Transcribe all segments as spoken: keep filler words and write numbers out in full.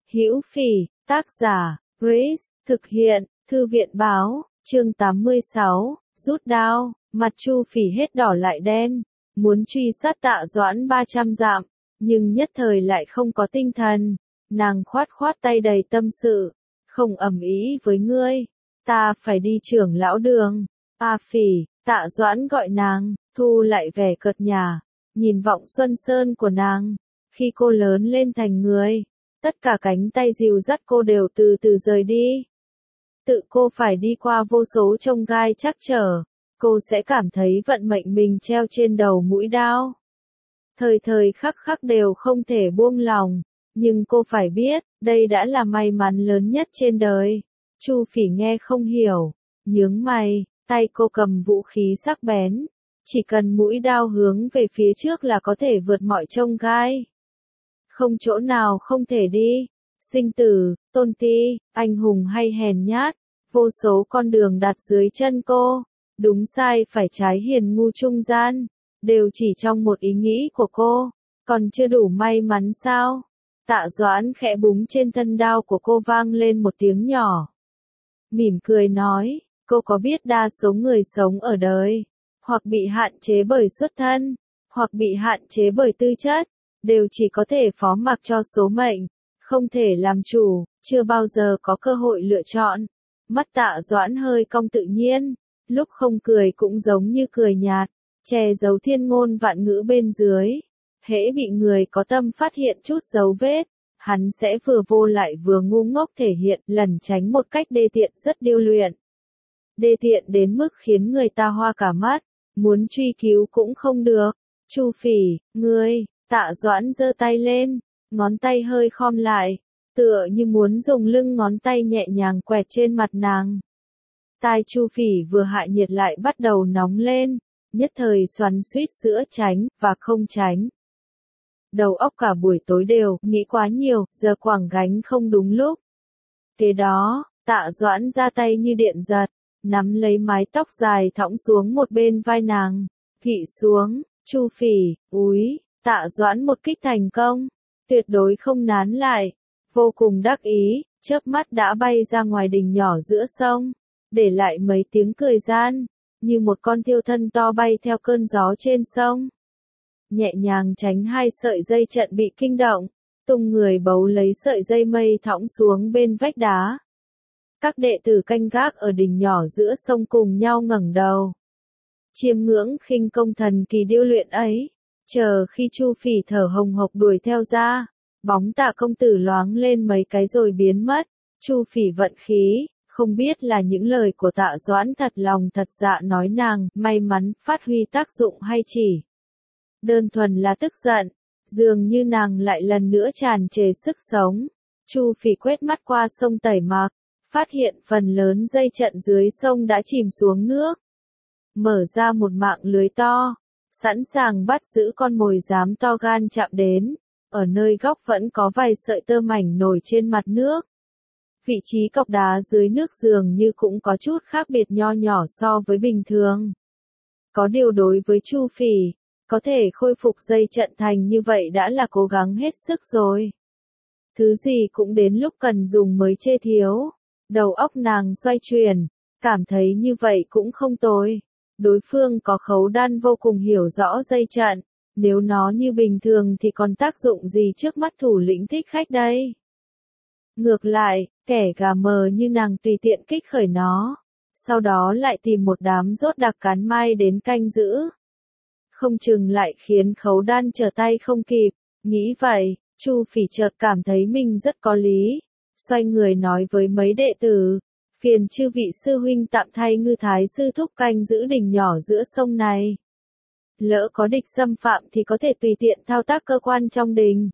Hữu Phỉ, tác giả, Grace, thực hiện, Thư viện báo, chương tám mươi sáu, rút đao, mặt Chu Phỉ hết đỏ lại đen, muốn truy sát Tạ Doãn ba trăm dặm, nhưng nhất thời lại không có tinh thần, nàng khoát khoát tay đầy tâm sự, không ầm ĩ với ngươi, ta phải đi trưởng lão đường. A Phỉ, Tạ Doãn gọi nàng, thu lại vẻ cợt nhả, nhìn vọng xuân sơn của nàng, khi cô lớn lên thành người, tất cả cánh tay dìu dắt cô đều từ từ rời đi. Tự cô phải đi qua vô số chông gai trắc trở, cô sẽ cảm thấy vận mệnh mình treo trên đầu mũi đao. Thời thời khắc khắc đều không thể buông lòng, nhưng cô phải biết, đây đã là may mắn lớn nhất trên đời. Chu Phỉ nghe không hiểu, nhướng mày, tay cô cầm vũ khí sắc bén, chỉ cần mũi đao hướng về phía trước là có thể vượt mọi chông gai. Không chỗ nào không thể đi, sinh tử, tôn ti, anh hùng hay hèn nhát, vô số con đường đặt dưới chân cô, đúng sai phải trái hiền ngu trung gian, đều chỉ trong một ý nghĩ của cô, còn chưa đủ may mắn sao? Tạ Doãn khẽ búng trên thân đao của cô vang lên một tiếng nhỏ. Mỉm cười nói, cô có biết đa số người sống ở đời, hoặc bị hạn chế bởi xuất thân, hoặc bị hạn chế bởi tư chất, đều chỉ có thể phó mặc cho số mệnh, không thể làm chủ, chưa bao giờ có cơ hội lựa chọn. Mắt Tạ Doãn hơi cong tự nhiên, lúc không cười cũng giống như cười nhạt, che giấu thiên ngôn vạn ngữ bên dưới. Hễ bị người có tâm phát hiện chút dấu vết, hắn sẽ vừa vô lại vừa ngu ngốc thể hiện lẩn tránh một cách đê tiện rất điêu luyện. Đê tiện đến mức khiến người ta hoa cả mắt, muốn truy cứu cũng không được. Chu Phỉ, ngươi, Tạ Doãn giơ tay lên, ngón tay hơi khom lại, tựa như muốn dùng lưng ngón tay nhẹ nhàng quẹt trên mặt nàng. Tai Chu Phỉ vừa hạ nhiệt lại bắt đầu nóng lên, nhất thời xoắn xuýt giữa tránh và không tránh. Đầu óc cả buổi tối đều nghĩ quá nhiều, giờ quẳng gánh không đúng lúc. Kế đó, Tạ Doãn ra tay như điện giật, nắm lấy mái tóc dài thõng xuống một bên vai nàng, thị xuống, Chu Phỉ, úi, Tạ Doãn một kích thành công, tuyệt đối không nán lại, vô cùng đắc ý, chớp mắt đã bay ra ngoài đỉnh nhỏ giữa sông, để lại mấy tiếng cười gian, như một con thiêu thân to bay theo cơn gió trên sông. Nhẹ nhàng tránh hai sợi dây trận bị kinh động, tung người bấu lấy sợi dây mây thõng xuống bên vách đá. Các đệ tử canh gác ở đỉnh nhỏ giữa sông cùng nhau ngẩng đầu, chiêm ngưỡng khinh công thần kỳ điêu luyện ấy, chờ khi Chu Phỉ thở hồng hộc đuổi theo ra, bóng Tạ công tử loáng lên mấy cái rồi biến mất. Chu Phỉ vận khí, không biết là những lời của Tạ Doãn thật lòng thật dạ nói nàng may mắn phát huy tác dụng hay chỉ đơn thuần là tức giận, dường như nàng lại lần nữa tràn trề sức sống. Chu Phỉ quét mắt qua sông Tẩy Mạc, phát hiện phần lớn dây trận dưới sông đã chìm xuống nước, mở ra một mạng lưới to, sẵn sàng bắt giữ con mồi dám to gan chạm đến. Ở nơi góc vẫn có vài sợi tơ mảnh nổi trên mặt nước. Vị trí cọc đá dưới nước dường như cũng có chút khác biệt nho nhỏ so với bình thường. Có điều đối với Chu Phỉ, có thể khôi phục dây trận thành như vậy đã là cố gắng hết sức rồi. Thứ gì cũng đến lúc cần dùng mới chê thiếu. Đầu óc nàng xoay chuyển, cảm thấy như vậy cũng không tồi. Đối phương có khấu đan vô cùng hiểu rõ dây trận, nếu nó như bình thường thì còn tác dụng gì trước mắt thủ lĩnh thích khách đây. Ngược lại, kẻ gà mờ như nàng tùy tiện kích khởi nó, sau đó lại tìm một đám rốt đặc cán mai đến canh giữ. Không chừng lại khiến khấu đan trở tay không kịp, nghĩ vậy, Chu Phỉ chợt cảm thấy mình rất có lý, xoay người nói với mấy đệ tử, phiền chư vị sư huynh tạm thay Ngư Thái sư thúc canh giữ đỉnh nhỏ giữa sông này. Lỡ có địch xâm phạm thì có thể tùy tiện thao tác cơ quan trong đình.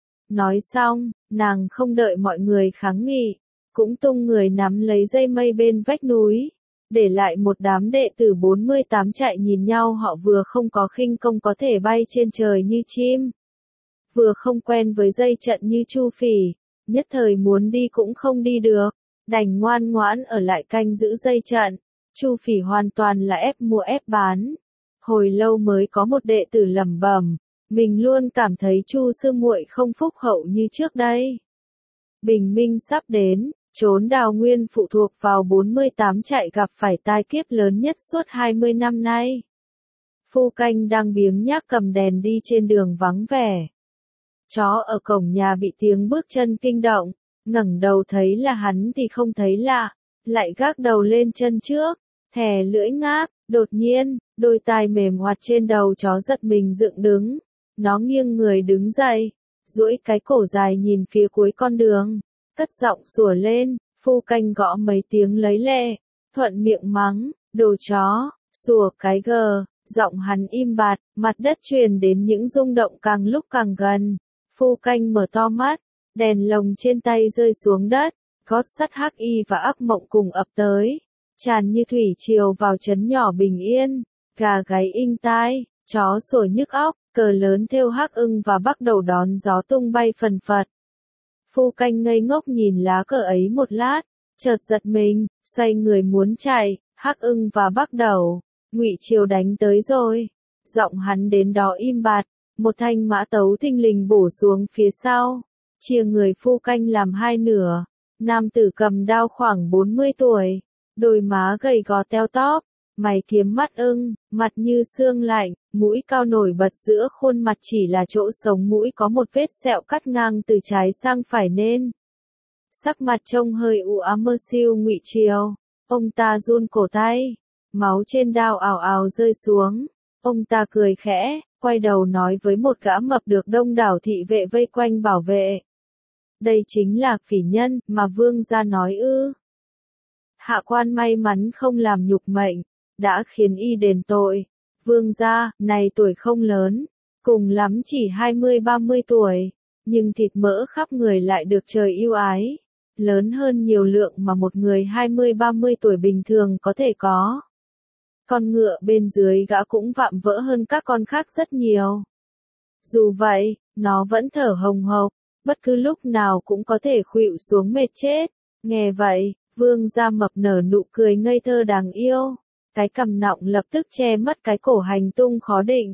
Nói xong, nàng không đợi mọi người kháng nghị, cũng tung người nắm lấy dây mây bên vách núi, để lại một đám đệ tử bốn mươi tám chạy nhìn nhau. Họ vừa không có khinh công có thể bay trên trời như chim, vừa không quen với dây trận như Chu Phỉ, nhất thời muốn đi cũng không đi được, đành ngoan ngoãn ở lại canh giữ dây trận. Chu Phỉ hoàn toàn là ép mua ép bán. Hồi lâu mới có một đệ tử lẩm bẩm, mình luôn cảm thấy Chu sư muội không phúc hậu như trước đây. Bình minh sắp đến, trốn Đào Nguyên phụ thuộc vào bốn mươi tám trại gặp phải tai kiếp lớn nhất suốt hai mươi năm nay. Phu canh đang biếng nhác cầm đèn đi trên đường vắng vẻ. Chó ở cổng nhà bị tiếng bước chân kinh động, ngẩng đầu thấy là hắn thì không thấy lạ, lại gác đầu lên chân trước, thè lưỡi ngáp, đột nhiên, đôi tai mềm hoạt trên đầu chó giật mình dựng đứng. Nó nghiêng người đứng dậy, duỗi cái cổ dài nhìn phía cuối con đường, cất giọng sủa lên. Phu canh gõ mấy tiếng lấy lệ, thuận miệng mắng, đồ chó, sủa cái gờ. Giọng hắn im bặt, mặt đất truyền đến những rung động càng lúc càng gần. Phu canh mở to mắt, đèn lồng trên tay rơi xuống đất, gót sắt hắc y và ác mộng cùng ập tới, tràn như thủy triều vào trấn nhỏ bình yên. Gà gáy inh tai, chó sủa nhức óc, cờ lớn thêu hắc ưng và bắt đầu đón gió tung bay phần phật. Phu canh ngây ngốc nhìn lá cờ ấy một lát, chợt giật mình, xoay người muốn chạy. Hắc ưng và bắt đầu, Ngụy Triều đánh tới rồi. Giọng hắn đến đó im bặt, một thanh mã tấu thình lình bổ xuống phía sau, chia người phu canh làm hai nửa. Nam tử cầm đao khoảng bốn mươi tuổi, đôi má gầy gò teo tóp, mày kiếm mắt ưng, mặt như xương lạnh, mũi cao nổi bật giữa khuôn mặt, chỉ là chỗ sống mũi có một vết sẹo cắt ngang từ trái sang phải nên. Sắc mặt trông hơi u ám mơ siêu Ngụy Triều, ông ta run cổ tay, máu trên đao ào ào rơi xuống. Ông ta cười khẽ, quay đầu nói với một gã mập được đông đảo thị vệ vây quanh bảo vệ. Đây chính là phỉ nhân mà vương gia nói ư? Hạ quan may mắn không làm nhục mệnh, đã khiến y đền tội. Vương gia, này tuổi không lớn, cùng lắm chỉ hai mươi ba mươi tuổi, nhưng thịt mỡ khắp người lại được trời yêu ái, lớn hơn nhiều lượng mà một người hai mươi ba mươi tuổi bình thường có thể có. Con ngựa bên dưới gã cũng vạm vỡ hơn các con khác rất nhiều. Dù vậy, nó vẫn thở hồng hộc, bất cứ lúc nào cũng có thể khuỵu xuống mệt chết. Nghe vậy, vương gia mập nở nụ cười ngây thơ đáng yêu, cái cằm nọng lập tức che mất cái cổ hành tung khó định.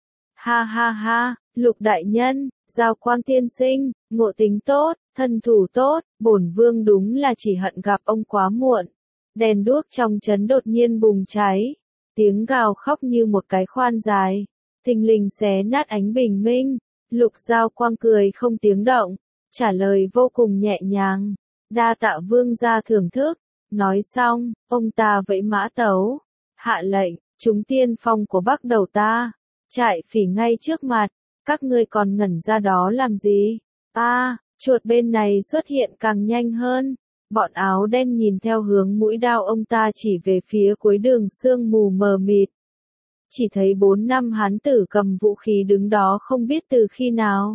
Ha ha ha, Lục đại nhân, Giao Quang tiên sinh, ngộ tính tốt, thân thủ tốt, bổn vương đúng là chỉ hận gặp ông quá muộn. Đèn đuốc trong trấn đột nhiên bùng cháy, tiếng gào khóc như một cái khoan dài, thình lình xé nát ánh bình minh. Lục Giao Quang cười không tiếng động, trả lời vô cùng nhẹ nhàng, đa tạ vương gia thưởng thức. Nói xong, ông ta vẫy mã tấu, hạ lệnh, chúng tiên phong của Bắc Đầu ta, trại phỉ ngay trước mặt, các ngươi còn ngẩn ra đó làm gì? A, à, chuột bên này xuất hiện càng nhanh hơn. Bọn áo đen nhìn theo hướng mũi đao ông ta chỉ về phía cuối đường sương mù mờ mịt. Chỉ thấy bốn năm hán tử cầm vũ khí đứng đó không biết từ khi nào.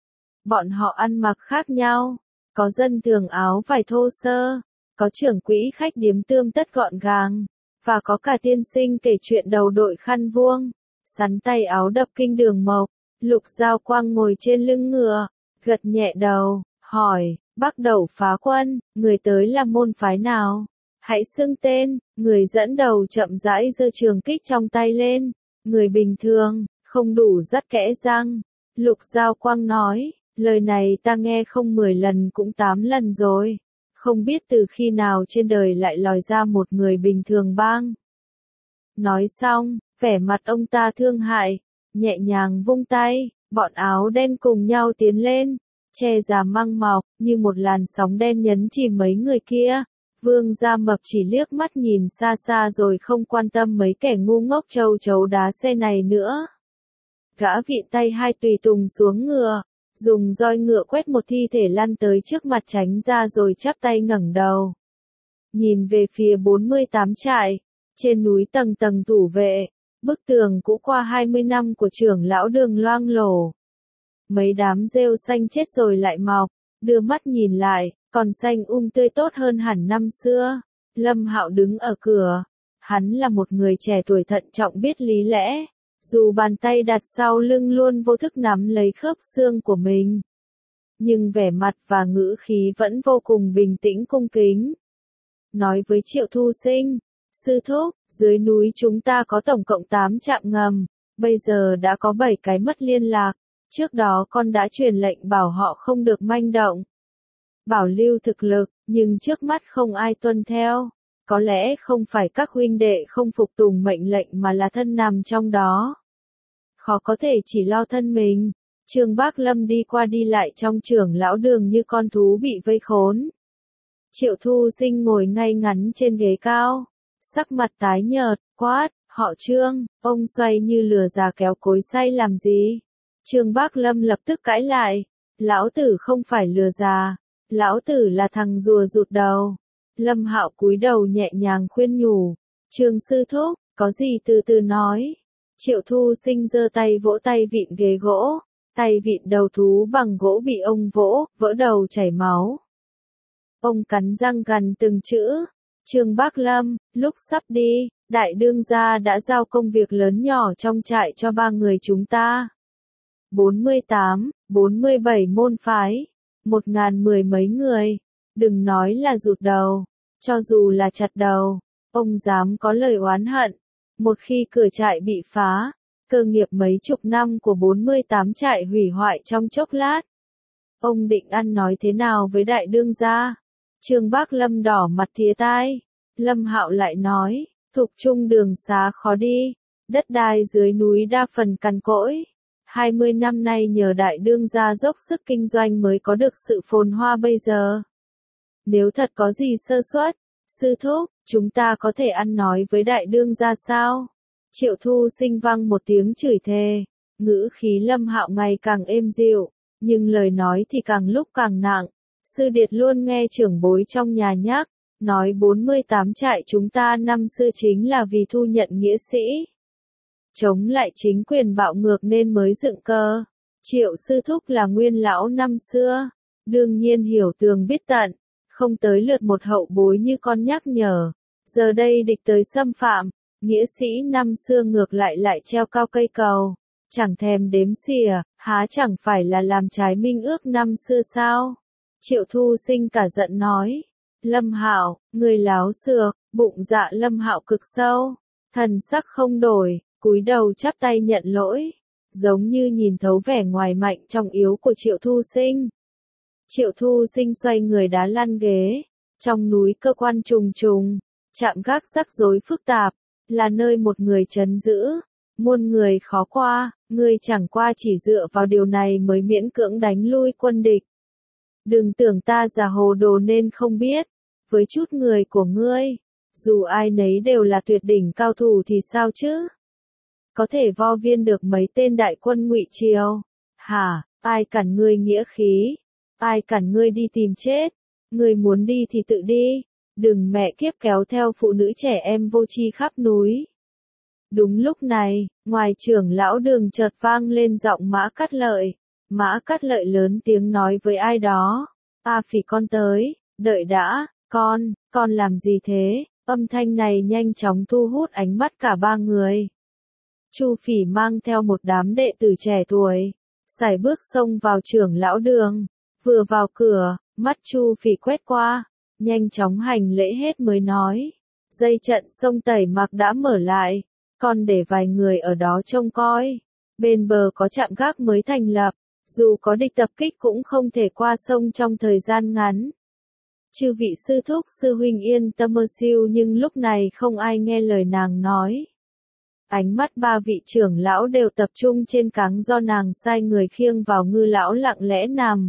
Bọn họ ăn mặc khác nhau, có dân thường áo vải thô sơ, có trưởng quỹ khách điếm tươm tất gọn gàng, và có cả tiên sinh kể chuyện đầu đội khăn vuông, sắn tay áo đập kinh đường mộc. Lục Giao Quang ngồi trên lưng ngựa, gật nhẹ đầu, hỏi, Bắc Đầu phá quân, người tới là môn phái nào? Hãy xưng tên. Người dẫn đầu chậm rãi giơ trường kích trong tay lên. Người bình thường, không đủ dắt kẽ răng. Lục Giao Quang nói, lời này ta nghe không mười lần cũng tám lần rồi. Không biết từ khi nào trên đời lại lòi ra một người bình thường bang. Nói xong, vẻ mặt ông ta thương hại, nhẹ nhàng vung tay, bọn áo đen cùng nhau tiến lên, che già măng mọc, như một làn sóng đen nhấn chìm mấy người kia. Vương gia mập chỉ liếc mắt nhìn xa xa rồi không quan tâm mấy kẻ ngu ngốc châu chấu đá xe này nữa. Gã vịn tay hai tùy tùng xuống ngựa, dùng roi ngựa quét một thi thể lăn tới trước mặt tránh ra rồi chắp tay ngẩng đầu. Nhìn về phía bốn mươi tám trại, trên núi tầng tầng thủ vệ, bức tường cũ qua hai mươi năm của trưởng lão Đường loang lổ. Mấy đám rêu xanh chết rồi lại mọc, đưa mắt nhìn lại, còn xanh um tươi tốt hơn hẳn năm xưa. Lâm Hạo đứng ở cửa, hắn là một người trẻ tuổi thận trọng biết lý lẽ, dù bàn tay đặt sau lưng luôn vô thức nắm lấy khớp xương của mình. Nhưng vẻ mặt và ngữ khí vẫn vô cùng bình tĩnh cung kính. Nói với Triệu Thu Sinh, sư thúc, dưới núi chúng ta có tổng cộng tám trạm ngầm, bây giờ đã có bảy cái mất liên lạc. Trước đó con đã truyền lệnh bảo họ không được manh động. bảo lưu thực lực, nhưng trước mắt không ai tuân theo. Có lẽ không phải các huynh đệ không phục tùng mệnh lệnh mà là thân nằm trong đó. Khó có thể chỉ lo thân mình. Trương Bác Lâm đi qua đi lại trong trưởng lão đường như con thú bị vây khốn. Triệu Thu Sinh ngồi ngay ngắn trên ghế cao, sắc mặt tái nhợt, quát, họ Trương, ông xoay như lừa già kéo cối xay làm gì? Trương Bác Lâm lập tức cãi lại, lão tử không phải lừa già, lão tử là thằng rùa rụt đầu. Lâm Hạo cúi đầu nhẹ nhàng khuyên nhủ, Trương sư thúc, có gì từ từ nói. Triệu Thu Sinh giơ tay vỗ tay vịn ghế gỗ, tay vịn đầu thú bằng gỗ bị ông vỗ, vỡ đầu chảy máu. Ông cắn răng gằn từng chữ, Trương Bác Lâm, lúc sắp đi, đại đương gia đã giao công việc lớn nhỏ trong trại cho ba người chúng ta. bốn mươi tám, bốn mươi bảy môn phái, một ngàn mười mấy người, đừng nói là rụt đầu, cho dù là chặt đầu, ông dám có lời oán hận. Một khi cửa trại bị phá, cơ nghiệp mấy chục năm của bốn mươi tám trại hủy hoại trong chốc lát. Ông định ăn nói thế nào với đại đương gia? Trương Bác Lâm đỏ mặt thía tai. Lâm Hạo lại nói, thục trung đường xá khó đi, đất đai dưới núi đa phần cằn cỗi. hai mươi năm nay nhờ đại đương gia dốc sức kinh doanh mới có được sự phồn hoa bây giờ. Nếu thật có gì sơ suất, sư thúc, chúng ta có thể ăn nói với đại đương gia sao? Triệu Thu Sinh vang một tiếng chửi thề, ngữ khí Lâm Hạo ngày càng êm dịu, nhưng lời nói thì càng lúc càng nặng. Sư điệt luôn nghe trưởng bối trong nhà nhắc, nói bốn mươi tám trại chúng ta năm xưa chính là vì thu nhận nghĩa sĩ. Chống lại chính quyền bạo ngược nên mới dựng cơ. Triệu sư thúc là nguyên lão năm xưa, đương nhiên hiểu tường biết tận, không tới lượt một hậu bối như con nhắc nhở. Giờ đây địch tới xâm phạm, nghĩa sĩ năm xưa ngược lại lại treo cao cây cầu, chẳng thèm đếm xỉa, há chẳng phải là làm trái minh ước năm xưa sao? Triệu Thu Sinh cả giận nói, Lâm Hạo, người láo xược, bụng dạ Lâm Hạo cực sâu, thần sắc không đổi, cúi đầu chắp tay nhận lỗi, giống như nhìn thấu vẻ ngoài mạnh trong yếu của Triệu Thu Sinh. Triệu Thu Sinh xoay người đá lăn ghế, trong núi cơ quan trùng trùng, chạm gác rắc rối phức tạp, là nơi một người trấn giữ, muôn người khó qua, ngươi chẳng qua chỉ dựa vào điều này mới miễn cưỡng đánh lui quân địch. Đừng tưởng ta già hồ đồ nên không biết, với chút người của ngươi, dù ai nấy đều là tuyệt đỉnh cao thủ thì sao chứ? Có thể vo viên được mấy tên đại quân Ngụy Triều? Hả, ai cản ngươi nghĩa khí? Ai cản ngươi đi tìm chết? Ngươi muốn đi thì tự đi, đừng mẹ kiếp kéo theo phụ nữ trẻ em vô tri khắp núi. Đúng lúc này, ngoài trưởng lão đường chợt vang lên giọng Mã Cát Lợi. Mã Cát Lợi lớn tiếng nói với ai đó, A Phỉ con tới, đợi đã, con, con làm gì thế? Âm thanh này nhanh chóng thu hút ánh mắt cả ba người. Chu Phỉ mang theo một đám đệ tử trẻ tuổi, sải bước xông vào trưởng lão đường, vừa vào cửa, mắt Chu Phỉ quét qua, nhanh chóng hành lễ hết mới nói, dây trận sông Tẩy Mặc đã mở lại, con để vài người ở đó trông coi, bên bờ có trạm gác mới thành lập. Dù có địch tập kích cũng không thể qua sông trong thời gian ngắn. Chư vị sư thúc sư huynh yên tâm mơ siêu nhưng lúc này không ai nghe lời nàng nói. Ánh mắt ba vị trưởng lão đều tập trung trên cáng do nàng sai người khiêng vào ngư lão lặng lẽ nằm.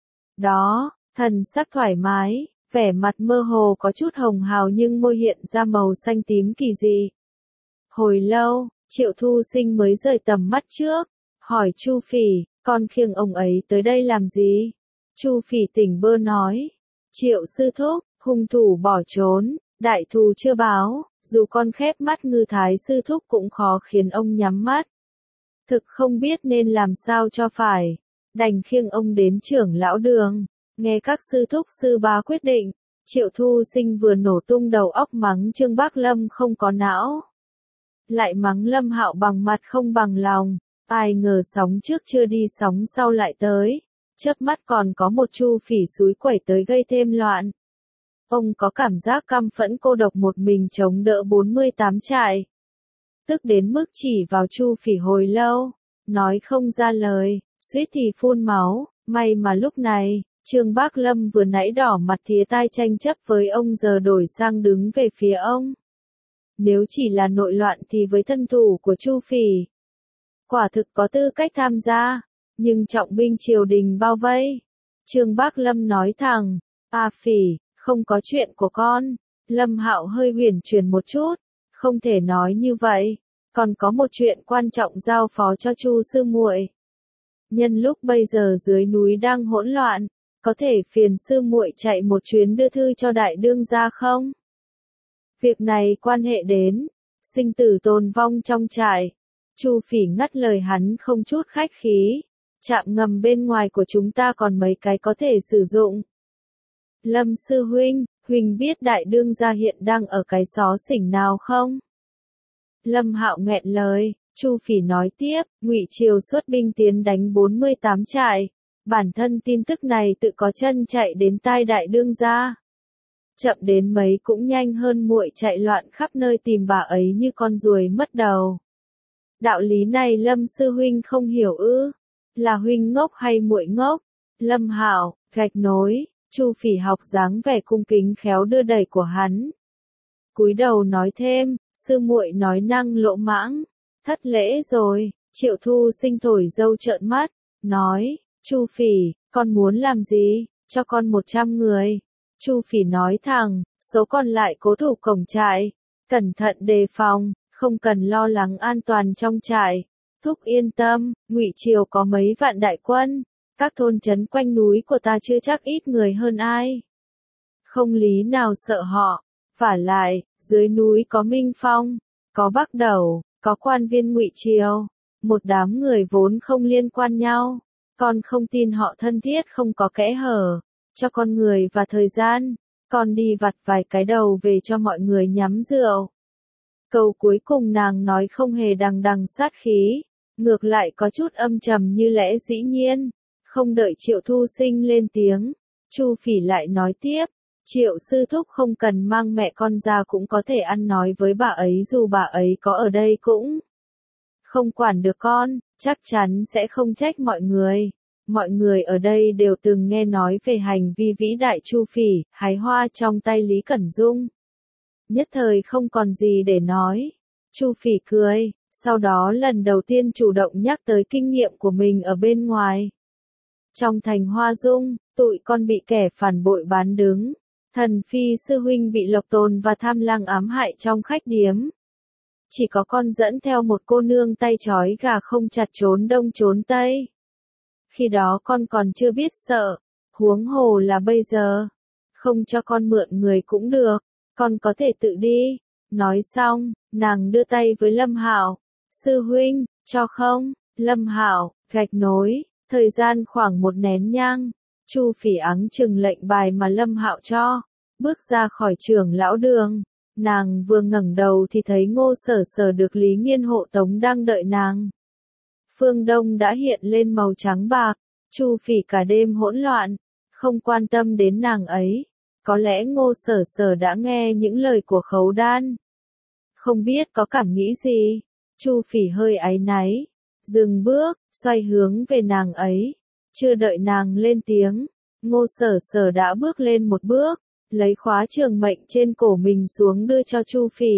Đó, thần sắc thoải mái, vẻ mặt mơ hồ có chút hồng hào nhưng môi hiện ra màu xanh tím kỳ dị. Hồi lâu, Triệu Thu Sinh mới rời tầm mắt trước, hỏi Chu Phỉ. Con khiêng ông ấy tới đây làm gì? Chu Phỉ tỉnh bơ nói. Triệu sư thúc, hung thủ bỏ trốn, đại thù chưa báo, dù con khép mắt ngư thái sư thúc cũng khó khiến ông nhắm mắt. Thực không biết nên làm sao cho phải, đành khiêng ông đến trưởng lão đường, nghe các sư thúc sư bá quyết định. Triệu Thu Sinh vừa nổ tung đầu óc mắng Trương Bác Lâm không có não. Lại mắng Lâm Hạo bằng mặt không bằng lòng. Ai ngờ sóng trước chưa đi sóng sau lại tới, chớp mắt còn có một Chu Phỉ xúi quẩy tới gây thêm loạn. Ông có cảm giác căm phẫn cô độc một mình chống đỡ bốn mươi tám trại. Tức đến mức chỉ vào Chu Phỉ hồi lâu, nói không ra lời, suýt thì phun máu, may mà lúc này, Trương Bác Lâm vừa nãy đỏ mặt thía tai tranh chấp với ông giờ đổi sang đứng về phía ông. Nếu chỉ là nội loạn thì với thân thủ của Chu Phỉ, quả thực có tư cách tham gia, nhưng trọng binh triều đình bao vây. Trương Bác Lâm nói thẳng, "A Phỉ, không có chuyện của con." Lâm Hạo hơi uyển chuyển một chút, "Không thể nói như vậy, còn có một chuyện quan trọng giao phó cho Chu sư muội. Nhân lúc bây giờ dưới núi đang hỗn loạn, có thể phiền sư muội chạy một chuyến đưa thư cho đại đương gia không? Việc này quan hệ đến sinh tử tồn vong trong trại." Chu Phỉ ngắt lời hắn không chút khách khí, "Trạm ngầm bên ngoài của chúng ta còn mấy cái có thể sử dụng." "Lâm sư huynh, huynh biết đại đương gia hiện đang ở cái xó xỉnh nào không?" Lâm Hạo nghẹn lời. Chu Phỉ nói tiếp, Ngụy Triều xuất binh tiến đánh bốn mươi tám trại, bản thân tin tức này tự có chân chạy đến tai đại đương gia. Chậm đến mấy cũng nhanh hơn muội chạy loạn khắp nơi tìm bà ấy như con ruồi mất đầu. Đạo lý này Lâm sư huynh không hiểu ư? Là huynh ngốc hay muội ngốc? Lâm Hạo, gạch nối. Chu Phỉ học dáng vẻ cung kính khéo đưa đẩy của hắn. Cúi đầu nói thêm, sư muội nói năng lỗ mãng, thất lễ rồi. Triệu Thu Sinh thổi dâu trợn mắt, nói, Chu Phỉ, con muốn làm gì? Cho con một trăm người. Chu Phỉ nói thẳng, số còn lại cố thủ cổng trại, cẩn thận đề phòng, không cần lo lắng an toàn trong trại. Thúc yên tâm, Ngụy Triều có mấy vạn đại quân, các thôn trấn quanh núi của ta chưa chắc ít người hơn ai. Không lý nào sợ họ, vả lại, dưới núi có Minh Phong, có Bắc Đầu, có quan viên Ngụy Triều, một đám người vốn không liên quan nhau, con không tin họ thân thiết không có kẽ hở, cho con người và thời gian, con đi vặt vài cái đầu về cho mọi người nhắm rượu. Câu cuối cùng nàng nói không hề đằng đằng sát khí, ngược lại có chút âm trầm như lẽ dĩ nhiên. Không đợi Triệu Thu Sinh lên tiếng, Chu Phỉ lại nói tiếp, Triệu sư thúc không cần mang mẹ con ra cũng có thể ăn nói với bà ấy dù bà ấy có ở đây cũng không quản được con, chắc chắn sẽ không trách mọi người. Mọi người ở đây đều từng nghe nói về hành vi vĩ đại Chu Phỉ, hái hoa trong tay Lý Cẩn Dung. Nhất thời không còn gì để nói. Chu Phỉ cười, sau đó lần đầu tiên chủ động nhắc tới kinh nghiệm của mình ở bên ngoài. Trong thành Hoa Dung, tụi con bị kẻ phản bội bán đứng. Thần phi sư huynh bị Lộc Tồn và Tham Lang ám hại trong khách điếm. Chỉ có con dẫn theo một cô nương tay trói gà không chặt trốn đông trốn tây. Khi đó con còn chưa biết sợ, huống hồ là bây giờ. Không cho con mượn người cũng được, con có thể tự đi. Nói xong, nàng đưa tay với Lâm Hạo. Sư huynh, cho không? Lâm Hạo, gạch nối, thời gian khoảng một nén nhang. Chu Phỉ áng chừng lệnh bài mà Lâm Hạo cho, bước ra khỏi trưởng lão đường. Nàng vừa ngẩng đầu thì thấy Ngô Sở Sở được Lý Nghiên hộ tống đang đợi nàng. Phương Đông đã hiện lên màu trắng bạc, Chu Phỉ cả đêm hỗn loạn, không quan tâm đến nàng ấy. Có lẽ Ngô Sở Sở đã nghe những lời của Khấu Đan. Không biết có cảm nghĩ gì, Chu Phỉ hơi áy náy, dừng bước, xoay hướng về nàng ấy. Chưa đợi nàng lên tiếng, Ngô Sở Sở đã bước lên một bước, lấy khóa trường mệnh trên cổ mình xuống đưa cho Chu Phỉ.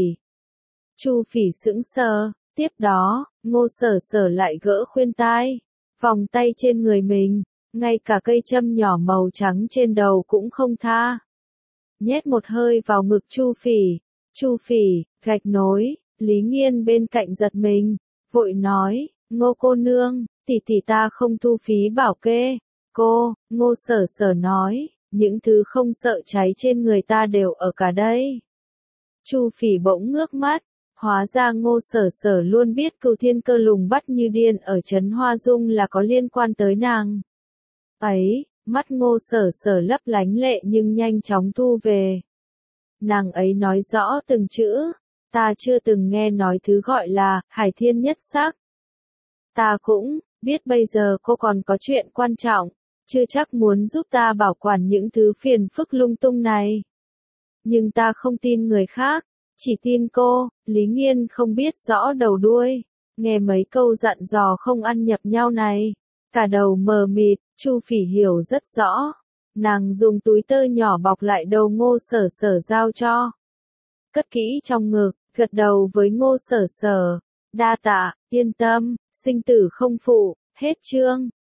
Chu Phỉ sững sờ, tiếp đó, Ngô Sở Sở lại gỡ khuyên tai, vòng tay trên người mình, ngay cả cây châm nhỏ màu trắng trên đầu cũng không tha. Nhét một hơi vào ngực Chu Phỉ, Chu Phỉ, gạch nối, Lý Nghiên bên cạnh giật mình, vội nói, Ngô cô nương, tỷ tỷ ta không thu phí bảo kê. Cô, Ngô Sở Sở nói, những thứ không sợ cháy trên người ta đều ở cả đây. Chu Phỉ bỗng ngước mắt, hóa ra Ngô Sở Sở luôn biết Cửu Thiên Cơ lùng bắt như điên ở trấn Hoa Dung là có liên quan tới nàng. Ấy, mắt Ngô Sở Sở lấp lánh lệ nhưng nhanh chóng thu về. Nàng ấy nói rõ từng chữ, ta chưa từng nghe nói thứ gọi là hải thiên nhất sắc. Ta cũng biết bây giờ cô còn có chuyện quan trọng, chưa chắc muốn giúp ta bảo quản những thứ phiền phức lung tung này. Nhưng ta không tin người khác, chỉ tin cô. Lý Nghiên không biết rõ đầu đuôi, nghe mấy câu dặn dò không ăn nhập nhau này, cả đầu mờ mịt. Chu Phỉ hiểu rất rõ, Nàng dùng túi tơ nhỏ bọc lại đầu Ngô Sở Sở giao cho. Cất kỹ trong ngực, gật đầu với Ngô Sở Sở. Đa tạ, yên tâm, sinh tử không phụ, hết chương.